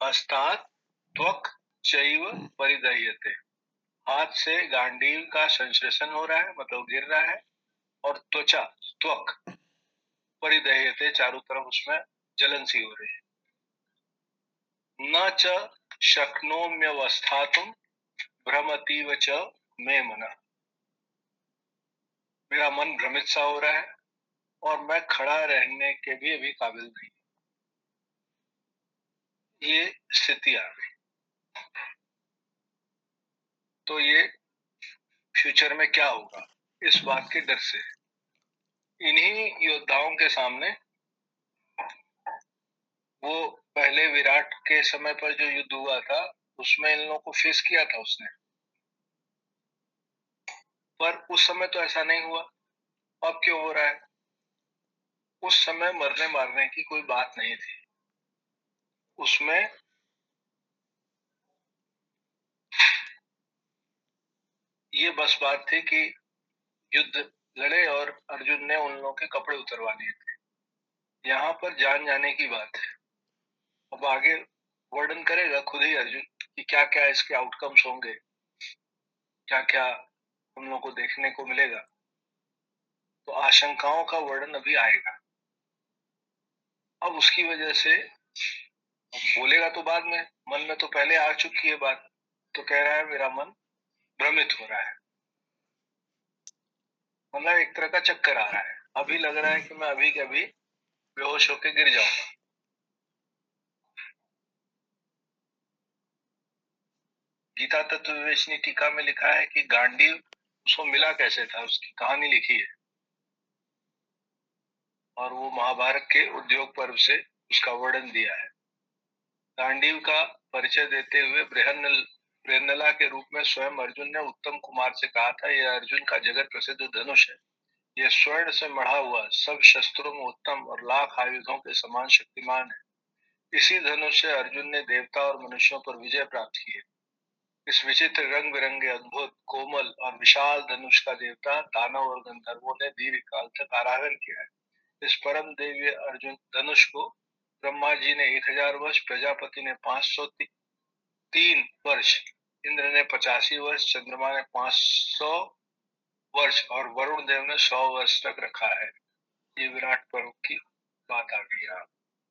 हस्तात् त्वक् चैव परिदह्यते। हाथ से गांडीव का संश्लेषण हो रहा है, मतलब गिर रहा है, और त्वचा त्वक परिदह्यते, चारों तरफ उसमें जलन सी हो रही है। न च शक्नोम्यवस्थातुं भ्रमतीव च मे मनः। मेरा मन भ्रमित सा हो रहा है और मैं खड़ा रहने के भी अभी काबिल नहीं। ये स्थिति आ गई। तो ये फ्यूचर में क्या होगा, इस बात के डर से इन्हीं योद्धाओं के सामने वो पहले विराट के समय पर जो युद्ध हुआ था उसमें इन लोगों को फेस किया था उसने, पर उस समय तो ऐसा नहीं हुआ। अब क्यों हो रहा है? उस समय मरने मारने की कोई बात नहीं थी। उसमें ये बस बात थी कि युद्ध लड़े और अर्जुन ने उन लोगों के कपड़े उतरवा लिए थे। यहाँ पर जान जाने की बात है। अब आगे वर्णन करेगा खुद ही अर्जुन कि क्या क्या इसके आउटकम्स होंगे, क्या क्या हम लोग को देखने को मिलेगा। तो आशंकाओं का वर्णन अभी आएगा। अब उसकी वजह से बोलेगा तो बाद में, मन में तो पहले आ चुकी है बात। तो कह रहा है मेरा मन भ्रमित हो रहा है, मतलब एक तरह का चक्कर आ रहा है। अभी लग रहा है कि मैं अभी के अभी बेहोश होकर गिर जाऊंगा। गीता तत्व विवेचनी टीका में लिखा है कि गांडीव उसको मिला कैसे था, उसकी कहानी लिखी है, और वो महाभारत के उद्योग पर्व से उसका वर्णन दिया है। गांडीव का परिचय देते हुए बृहन्नला के रूप में स्वयं अर्जुन ने उत्तम कुमार से कहा था, यह अर्जुन का जगत प्रसिद्ध धनुष है। यह स्वर्ण से मढ़ा हुआ, सब शस्त्रों में उत्तम और लाख आयुधों के समान शक्तिमान है। इसी धनुष से अर्जुन ने देवता और मनुष्यों पर विजय प्राप्त की है। इस विचित्र रंग बिरंगे अद्भुत कोमल और विशाल धनुष का देवता, दानव और गंधर्वों ने दीर्घ काल तक आराधन किया है। इस परम देवीय अर्जुन धनुष को ब्रह्मा जी ने 1000 वर्ष, प्रजापति ने 503 वर्ष, इंद्र ने 85 वर्ष, चंद्रमा ने 500 वर्ष और वरुण देव ने 100 वर्ष तक रखा है। ये विराट पर्व की बात आ गई है।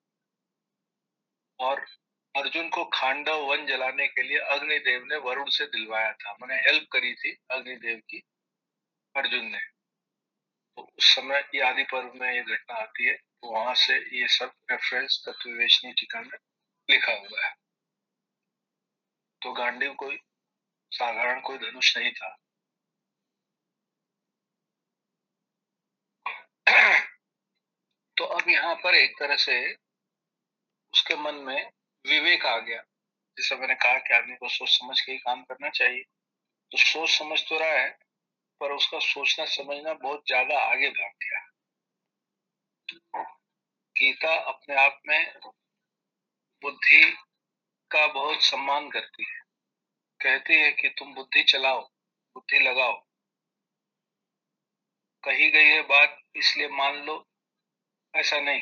और अर्जुन को खांडव वन जलाने के लिए अग्निदेव ने वरुण से दिलवाया था, मैंने हेल्प करी थी अग्निदेव की अर्जुन ने। तो उस समय ये आदि पर्व में ये घटना आती है, तो वहां से ये सब रेफरेंस तत्व विवेचनी टीका में लिखा हुआ है। तो गांडीव कोई साधारण कोई धनुष नहीं था। तो अब यहाँ पर एक तरह से उसके मन में विवेक आ गया। जैसे मैंने कहा कि आदमी को सोच समझ के ही काम करना चाहिए, तो सोच समझ तो रहा है, पर उसका सोचना समझना बहुत ज्यादा आगे भाग गया। गीता अपने आप में बुद्धि का बहुत सम्मान करती है, कहती है कि तुम बुद्धि चलाओ, बुद्धि लगाओ, कही गई है बात इसलिए मान लो, ऐसा नहीं।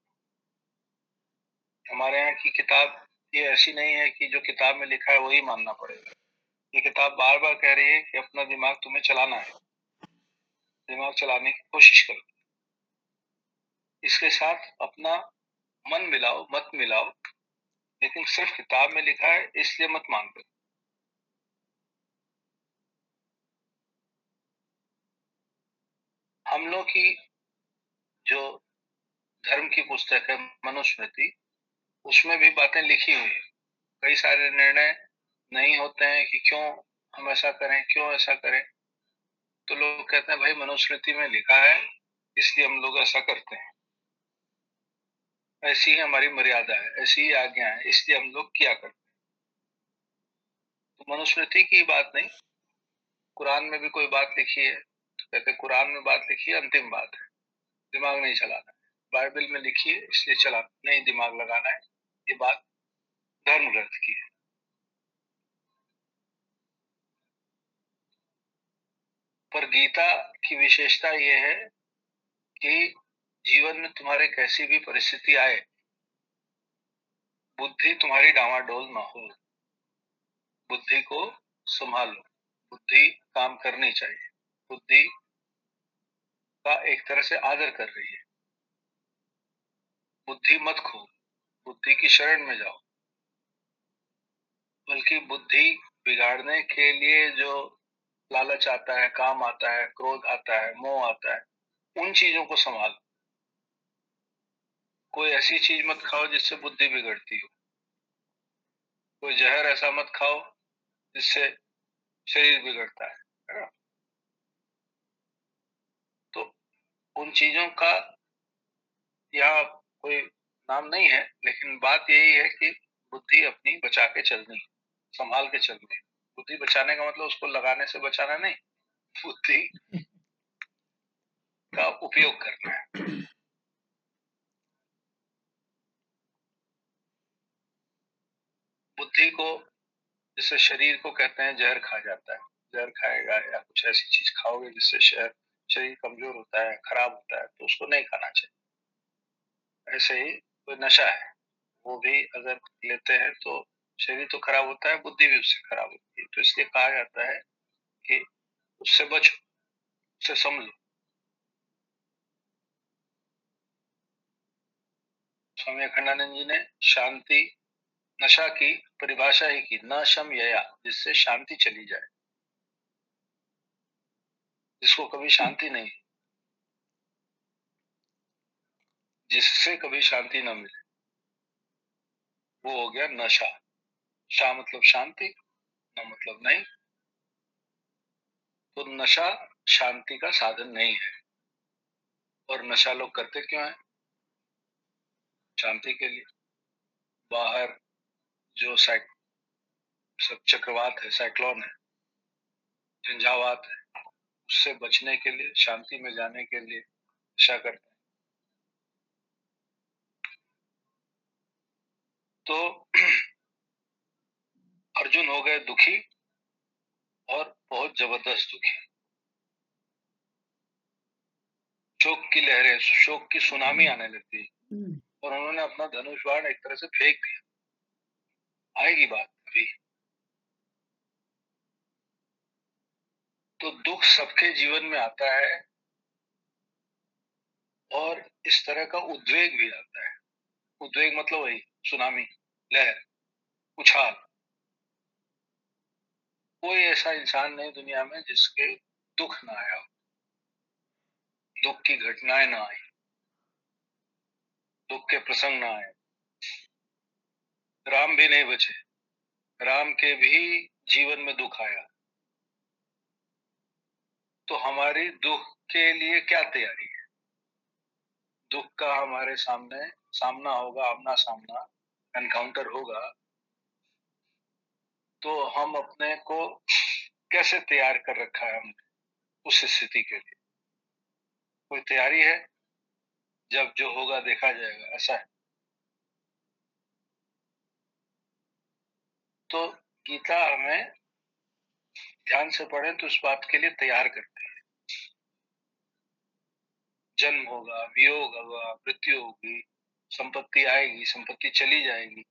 हमारे यहाँ की किताब ये ऐसी नहीं है कि जो किताब में लिखा है वही मानना पड़ेगा। ये किताब बार बार कह रही है कि अपना दिमाग तुम्हें चलाना है, दिमाग चलाने की कोशिश करो, इसके साथ अपना मन मिलाओ, मत मिलाओ, लेकिन सिर्फ किताब में लिखा है इसलिए मत मान लो। हम लोग की जो धर्म की पुस्तक है मनुस्मृति, उसमें भी बातें लिखी हुई है। कई सारे निर्णय नहीं होते हैं कि क्यों हम ऐसा करें, क्यों ऐसा करें, तो लोग कहते हैं भाई मनुस्मृति में लिखा है इसलिए हम लोग ऐसा करते हैं, ऐसी ही हमारी मर्यादा है, ऐसी ही आज्ञा है, इसलिए हम लोग किया करते हैं। तो मनुस्मृति की बात नहीं, कुरान में भी कोई बात लिखी है, कहते कुरान में बात लिखी है अंतिम बात है, दिमाग नहीं चलाना है। बाइबल में लिखी है इसलिए चला नहीं, दिमाग लगाना है, ये बात धर्म ग्रंथ की है। पर गीता की विशेषता यह है कि जीवन में तुम्हारे कैसी भी परिस्थिति आए, बुद्धि तुम्हारी डामाडोल ना हो, बुद्धि को संभालो, बुद्धि काम करनी चाहिए, बुद्धि का एक तरह से आदर कर रही है, बुद्धि मत खो, बुद्धि की शरण में जाओ। बल्कि बुद्धि बिगाड़ने के लिए जो लालच आता है, काम आता है, क्रोध आता है, मोह आता है, उन चीजों को संभालो। कोई ऐसी चीज मत खाओ जिससे बुद्धि बिगड़ती हो, कोई जहर ऐसा मत खाओ जिससे शरीर बिगड़ता है ना। तो उन चीजों का यहाँ कोई नाम नहीं है, लेकिन बात यही है कि बुद्धि अपनी बचा के चलनी है, संभाल के चलनी है। बुद्धि बचाने का मतलब उसको लगाने से बचाना नहीं, बुद्धि का उपयोग करना है। बुद्धि को, जिससे शरीर को कहते हैं जहर खा जाता है, जहर खाएगा या कुछ ऐसी चीज खाओगे जिससे शरीर कमजोर होता है, खराब होता है, तो उसको नहीं खाना चाहिए। ऐसे ही कोई नशा है, वो भी अगर लेते हैं तो शरीर तो खराब होता है, बुद्धि भी उससे खराब होती है। तो इसलिए कहा जाता है कि उससे बचो, उससे समझो। स्वामी अखंडानंद जी ने शांति नशा की परिभाषा ही की, न शम यया, जिससे शांति चली जाए, जिसको कभी शांति नहीं, जिससे कभी शांति न मिले, वो हो गया नशा। शा मतलब शांति, न मतलब नहीं। तो नशा शांति का साधन नहीं है। और नशा लोग करते क्यों है? शांति के लिए। बाहर जो सब चक्रवात है, साइक्लोन है, झंझावात है, उससे बचने के लिए, शांति में जाने के लिए नशा करते हैं। तो अर्जुन हो गए दुखी, और बहुत जबरदस्त दुखी। शोक की लहरें, शोक की सुनामी आने लगती है, और उन्होंने अपना धनुष बाण एक तरह से फेंक दिया। आएगी बात अभी। तो दुख सबके जीवन में आता है, और इस तरह का उद्वेग भी आता है। उद्वेग मतलब वही सुनामी, लहर, उछाल। कोई ऐसा इंसान नहीं दुनिया में जिसके दुख ना आया, दुख की घटनाएं ना आई, दुख के प्रसंग ना आए। राम भी नहीं बचे, राम के भी जीवन में दुख आया। तो हमारी दुख के लिए क्या तैयारी है? दुख का हमारे सामने सामना होगा, आमना सामना एनकाउंटर होगा, तो हम अपने को कैसे तैयार कर रखा है हमने उस स्थिति के लिए? कोई तैयारी है? जब जो होगा देखा जाएगा, ऐसा है। तो गीता हमें ध्यान से पढ़े तो इस बात के लिए तैयार करती है। जन्म होगा, वियोग होगा, मृत्यु होगी, संपत्ति आएगी, संपत्ति चली जाएगी,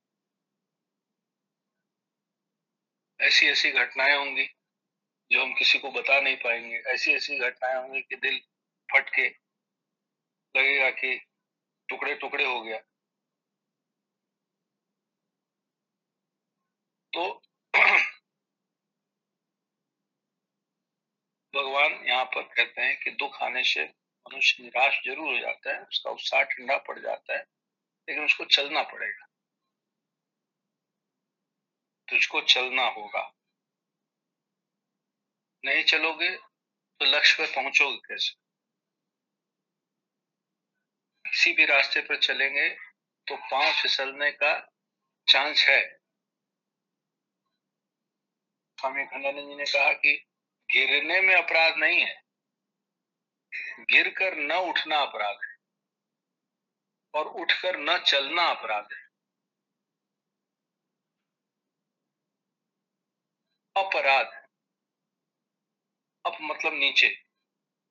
ऐसी ऐसी घटनाएं होंगी जो हम किसी को बता नहीं पाएंगे। ऐसी ऐसी घटनाएं होंगी कि दिल फट के लगेगा कि टुकड़े टुकड़े हो गया। तो भगवान यहाँ पर कहते हैं कि दुख आने से मनुष्य निराश जरूर हो जाता है, उसका उत्साह ठंडा पड़ जाता है, लेकिन उसको चलना पड़ेगा। तुझको चलना होगा, नहीं चलोगे तो लक्ष्य पे पहुंचोगे कैसे? किसी भी रास्ते पर चलेंगे तो पांव फिसलने का चांस है। स्वामी खंडानंद जी ने कहा कि गिरने में अपराध नहीं है, गिरकर न उठना अपराध है, और उठकर न चलना अपराध है। अपराध, अप मतलब नीचे,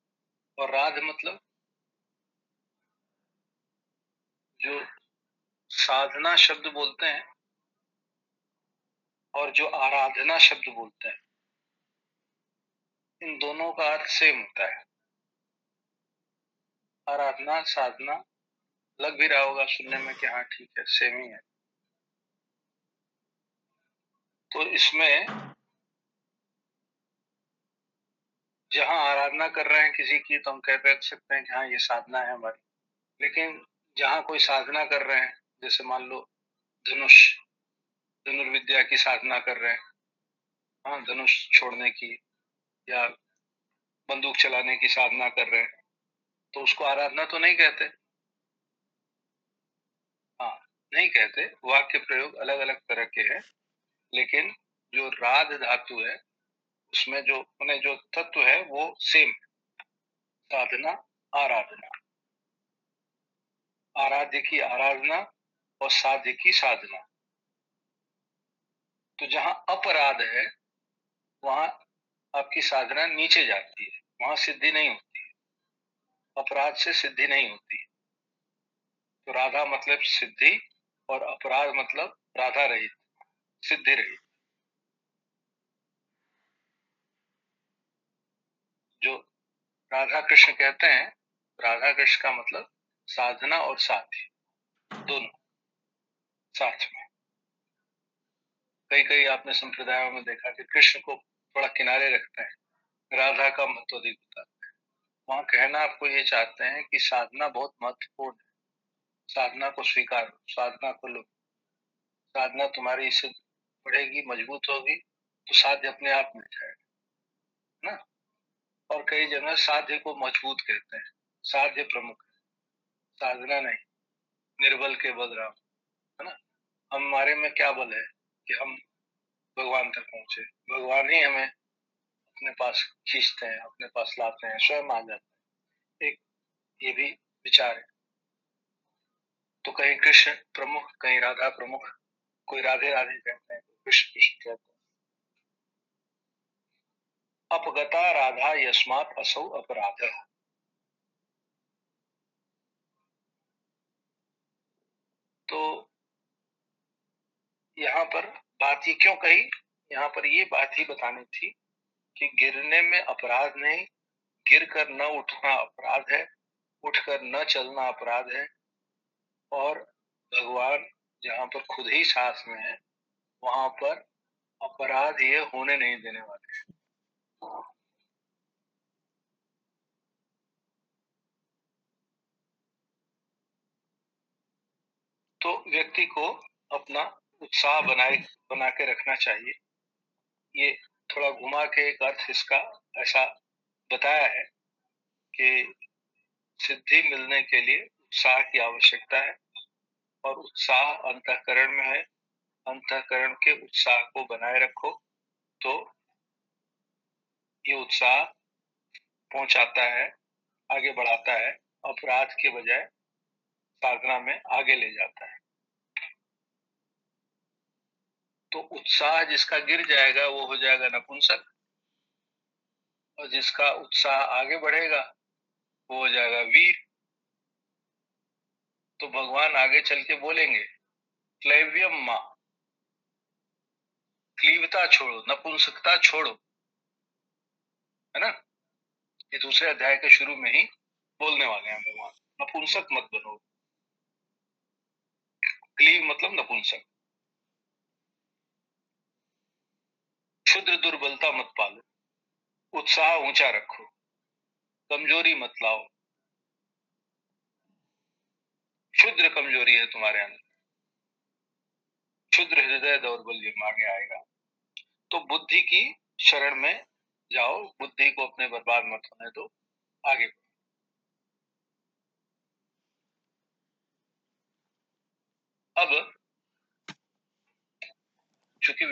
और राध मतलब जो साधना शब्द बोलते हैं और जो आराधना शब्द बोलते हैं, इन दोनों का अर्थ सेम होता है। आराधना साधना लग भी रहा होगा सुनने में कि हाँ ठीक है, सेम ही है। तो इसमें जहां आराधना कर रहे हैं किसी की, तो हम कह सकते हैं कि हाँ ये साधना है हमारी। लेकिन जहां कोई साधना कर रहे हैं, जैसे मान लो धनुर्विद्या की साधना कर रहे हैं, हाँ धनुष छोड़ने की या बंदूक चलाने की साधना कर रहे हैं, तो उसको आराधना तो नहीं कहते। हाँ नहीं कहते, वाक्य प्रयोग अलग अलग तरह के हैं, लेकिन जो राध धातु है उसमें जो उन्हें जो तत्व है वो सेम, साधना आराधना, आराध्य की आराधना और साध्य की साधना। तो जहां अपराध है वहां आपकी साधना नीचे जाती है, वहां सिद्धि नहीं होती है, अपराध से सिद्धि नहीं होती। तो राधा मतलब सिद्धि और अपराध मतलब राधा रहित, सिद्धि रहित। जो राधा कृष्ण कहते हैं, राधा कृष्ण का मतलब साधना और साध्य दोनों साथ में। कई कई आपने संप्रदायों में देखा कि कृष्ण को थोड़ा किनारे रखते हैं, राधा का महत्व अधिक होता है। वहां कहना आपको ये चाहते हैं कि साधना बहुत महत्वपूर्ण है, साधना को स्वीकार, साधना को लो, साधना तुम्हारी इससे बढ़ेगी, मजबूत होगी, तो साध्य अपने आप मिल जाएगा ना। और कई जगह साध्य को मजबूत कहते हैं, साध्य प्रमुख है, साधना नहीं। निर्बल के बल राम, है ना। हमारे में क्या बल है कि हम भगवान तक पहुंचे, भगवान ही हमें अपने पास खींचते हैं, अपने पास लाते हैं, स्वयं आ जाते हैं। एक ये भी विचार है। तो कहीं कृष्ण प्रमुख, कहीं राधा प्रमुख, कोई राधे राधे कहते हैं, कृष्ण कृष्ण कहते हैं। अपगता राधा यस्मात् असौ अपराध। तो यहाँ पर बात ये क्यों कही, यहाँ पर ये बात ही बतानी थी कि गिरने में अपराध नहीं, गिर कर न उठना अपराध है, उठकर न चलना अपराध है। और भगवान जहाँ पर खुद ही साथ में है वहां पर अपराध ये होने नहीं देने वाले। तो व्यक्ति को अपना उत्साह बना के रखना चाहिए। ये थोड़ा घुमा के एक अर्थ इसका ऐसा बताया है कि सिद्धि मिलने के लिए उत्साह की आवश्यकता है, और उत्साह अंतःकरण में है, अंतःकरण के उत्साह को बनाए रखो तो ये उत्साह पहुंचाता है, आगे बढ़ाता है, अपराध के बजाय साधना में आगे ले जाता है। तो उत्साह जिसका गिर जाएगा वो हो जाएगा नपुंसक, और जिसका उत्साह आगे बढ़ेगा वो हो जाएगा वीर। तो भगवान आगे चल के बोलेंगे क्लैव्यम मां, क्लीवता छोड़ो, नपुंसकता छोड़ो, है ना। ये दूसरे अध्याय के शुरू में ही बोलने वाले हैं भगवान, नपुंसक मत बनो। क्लीव मतलब नपुंसक। क्षुद्र दुर्बलता मत पालो, उत्साह ऊंचा रखो, कमजोरी मत लाओ। क्षुद्र कमजोरी है तुम्हारे अंदर, क्षुद्र हृदय दौर्बल्य आगे आएगा। तो बुद्धि की शरण में जाओ, बुद्धि को अपने बर्बाद मत होने दो, आगे। अब चूंकि